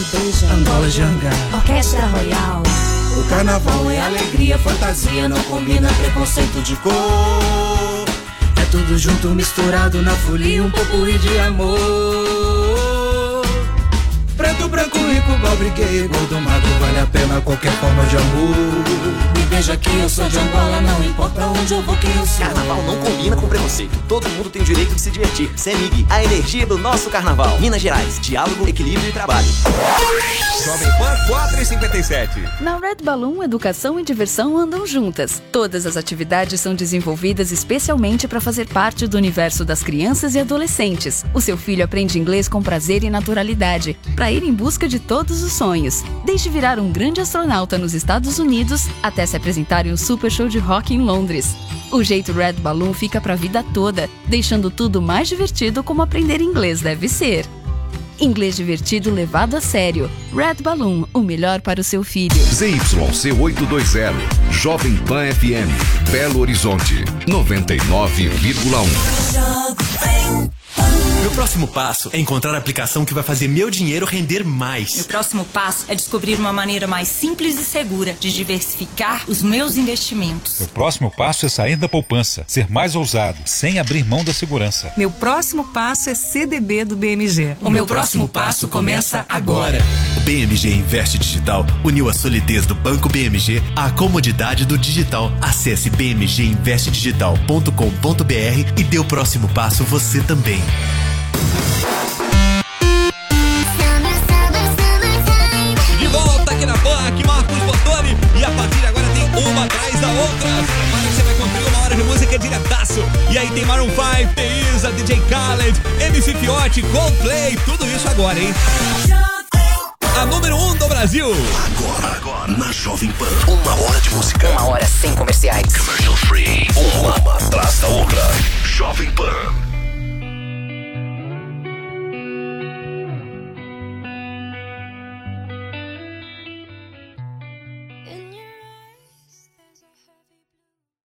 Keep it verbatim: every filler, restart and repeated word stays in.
me beija, Angola Janga, Orquestra Royal. o carnaval é alegria, fantasia, não combina preconceito de cor. É tudo junto, misturado na folia, um pouco de amor. Preto, branco, rico, pobre, gay, gordo, magro, vale a pena qualquer forma de amor. Me beija que eu sou de Angola, não importa onde eu vou que eu sou. Carnaval não combina com preconceito. Todo mundo tem o direito de se divertir. CEMIG, a energia do nosso carnaval. Minas Gerais, diálogo, equilíbrio e trabalho. Jovem Pan quatro e cinquenta e sete. Na Red Balloon, educação e diversão andam juntas. Todas as atividades são desenvolvidas especialmente para fazer parte do universo das crianças e adolescentes. O seu filho aprende inglês com prazer e naturalidade, para ir em busca de todos os sonhos. Desde virar um grande astronauta nos Estados Unidos, até se apresentar em um super show de rock em Londres. O jeito Red Balloon fica para a vida toda, deixando tudo mais divertido como aprender inglês deve ser. Inglês divertido levado a sério. Red Balloon, o melhor para o seu filho. Z Y C oitocentos e vinte, Jovem Pan F M, Belo Horizonte, noventa e nove vírgula um. Meu próximo passo é encontrar a aplicação que vai fazer meu dinheiro render mais. Meu próximo passo é descobrir uma maneira mais simples e segura de diversificar os meus investimentos. Meu próximo passo é sair da poupança, ser mais ousado, sem abrir mão da segurança. Meu próximo passo é C D B do B M G. O meu próximo passo começa agora. O B M G Invest Digital uniu a solidez do Banco B M G à comodidade do digital. Acesse b m g invest digital ponto com ponto b r e dê o próximo passo você também. De volta aqui na Pan, aqui Marcos Bottoni. E a partir de agora tem uma atrás da outra. Mas você vai cumprir uma hora de música diretaço. E aí tem Maroon cinco, Teisa, D J Khaled, M C Fiote, Coldplay. Tudo isso agora, hein? A número um do Brasil. Agora, agora, na Jovem Pan, uma hora de música